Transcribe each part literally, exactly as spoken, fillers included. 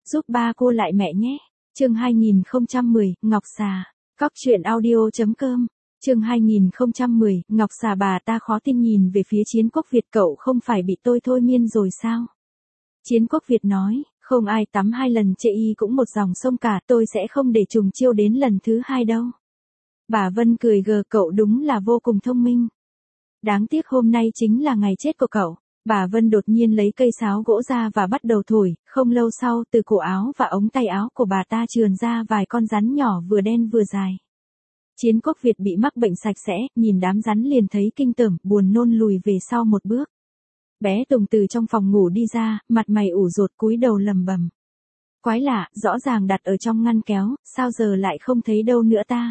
giúp ba cô lại mẹ nhé. Chương hai nghìn không trăm mười, Ngọc Xà. Cóc truyện audio chấm com. Chương hai nghìn không trăm mười, Ngọc Xà. Bà ta khó tin nhìn về phía Chiến Quốc Việt. Cậu không phải bị tôi thôi miên rồi sao? Chiến Quốc Việt nói, không ai tắm hai lần chê y cũng một dòng sông cả, tôi sẽ không để trùng chiêu đến lần thứ hai đâu. Bà Vân cười gờ, cậu đúng là vô cùng thông minh. Đáng tiếc hôm nay chính là ngày chết của cậu. Bà Vân đột nhiên lấy cây sáo gỗ ra và bắt đầu thổi, không lâu sau từ cổ áo và ống tay áo của bà ta trườn ra vài con rắn nhỏ vừa đen vừa dài. Chiến Quốc Việt bị mắc bệnh sạch sẽ, nhìn đám rắn liền thấy kinh tởm, buồn nôn lùi về sau một bước. Bé Tùng từ trong phòng ngủ đi ra, mặt mày ủ rột cúi đầu lầm bầm. Quái lạ, rõ ràng đặt ở trong ngăn kéo, sao giờ lại không thấy đâu nữa ta?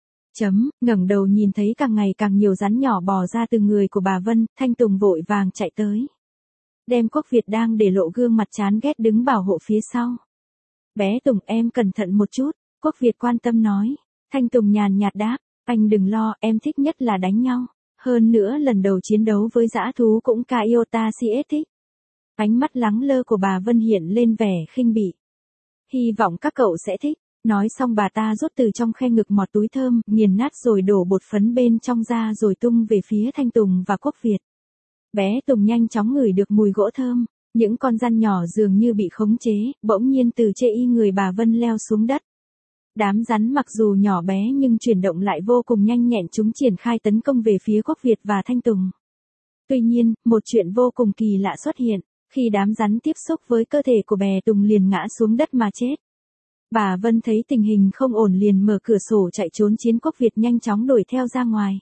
Chấm, ngẩng đầu nhìn thấy càng ngày càng nhiều rắn nhỏ bò ra từ người của bà Vân, Thanh Tùng vội vàng chạy tới. Đem Quốc Việt đang để lộ gương mặt chán ghét đứng bảo hộ phía sau. Bé Tùng, em cẩn thận một chút, Quốc Việt quan tâm nói. Thanh Tùng nhàn nhạt đáp, anh đừng lo, em thích nhất là đánh nhau. Hơn nữa lần đầu chiến đấu với dã thú cũng ca iota siết thích. Ánh mắt lắng lơ của bà Vân hiện lên vẻ khinh bỉ. Hy vọng các cậu sẽ thích. Nói xong bà ta rút từ trong khe ngực một túi thơm, nghiền nát rồi đổ bột phấn bên trong ra rồi tung về phía Thanh Tùng và Quốc Việt. Bé Tùng nhanh chóng ngửi được mùi gỗ thơm, những con rắn nhỏ dường như bị khống chế, bỗng nhiên từ chê y người bà Vân leo xuống đất. Đám rắn mặc dù nhỏ bé nhưng chuyển động lại vô cùng nhanh nhẹn, chúng triển khai tấn công về phía Quốc Việt và Thanh Tùng. Tuy nhiên, một chuyện vô cùng kỳ lạ xuất hiện, khi đám rắn tiếp xúc với cơ thể của bé Tùng liền ngã xuống đất mà chết. Bà Vân thấy tình hình không ổn liền mở cửa sổ chạy trốn. Chiến Quốc Việt nhanh chóng đuổi theo ra ngoài.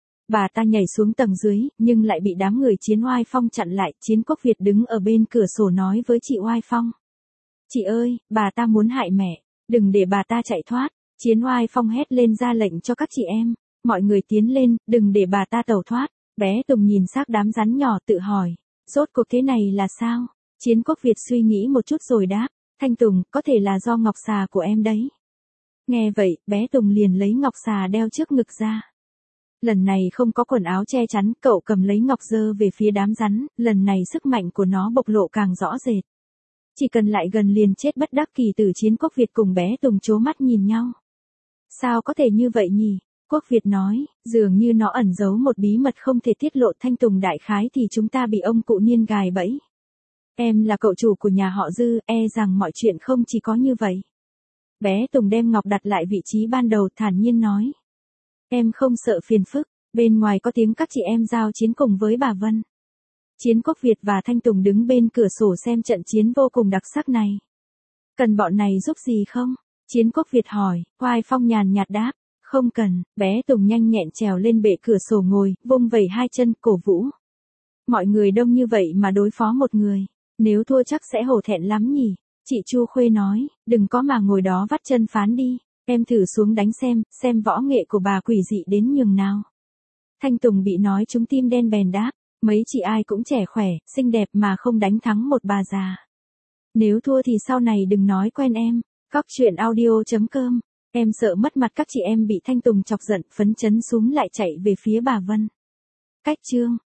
Bà ta nhảy xuống tầng dưới, nhưng lại bị đám người Chiến Oai Phong chặn lại. Chiến Quốc Việt đứng ở bên cửa sổ nói với chị Oai Phong. Chị ơi, bà ta muốn hại mẹ, đừng để bà ta chạy thoát. Chiến Oai Phong hét lên ra lệnh cho các chị em, mọi người tiến lên, đừng để bà ta tẩu thoát. Bé Tùng nhìn xác đám rắn nhỏ tự hỏi, rốt cuộc thế này là sao? Chiến Quốc Việt suy nghĩ một chút rồi đáp. Thanh Tùng, có thể là do ngọc xà của em đấy. Nghe vậy, bé Tùng liền lấy ngọc xà đeo trước ngực ra. Lần này không có quần áo che chắn, cậu cầm lấy ngọc giơ về phía đám rắn, lần này sức mạnh của nó bộc lộ càng rõ rệt. Chỉ cần lại gần liền chết bất đắc kỳ tử. Chiến Quốc Việt cùng bé Tùng trố mắt nhìn nhau. Sao có thể như vậy nhỉ? Quốc Việt nói, dường như nó ẩn giấu một bí mật không thể tiết lộ. Thanh Tùng, đại khái thì chúng ta bị ông cụ Niên gài bẫy. Em là cậu chủ của nhà họ Dư, e rằng mọi chuyện không chỉ có như vậy. Bé Tùng đem ngọc đặt lại vị trí ban đầu, thản nhiên nói. Em không sợ phiền phức, bên ngoài có tiếng các chị em giao chiến cùng với bà Vân. Chiến Quốc Việt và Thanh Tùng đứng bên cửa sổ xem trận chiến vô cùng đặc sắc này. Cần bọn này giúp gì không? Chiến Quốc Việt hỏi. Oai Phong nhàn nhạt đáp, không cần. Bé Tùng nhanh nhẹn trèo lên bệ cửa sổ ngồi, vung vẩy hai chân, cổ vũ. Mọi người đông như vậy mà đối phó một người. Nếu thua chắc sẽ hổ thẹn lắm nhỉ? Chị Chu Khuê nói, đừng có mà ngồi đó vắt chân phán đi, em thử xuống đánh xem, xem võ nghệ của bà quỷ dị đến nhường nào. Thanh Tùng bị nói trúng tim đen bèn đáp, mấy chị ai cũng trẻ khỏe, xinh đẹp mà không đánh thắng một bà già. Nếu thua thì sau này đừng nói quen em. Cóc truyện audio chấm com. Em sợ mất mặt các chị em bị Thanh Tùng chọc giận, phấn chấn súng lại chạy về phía bà Vân. Cách chương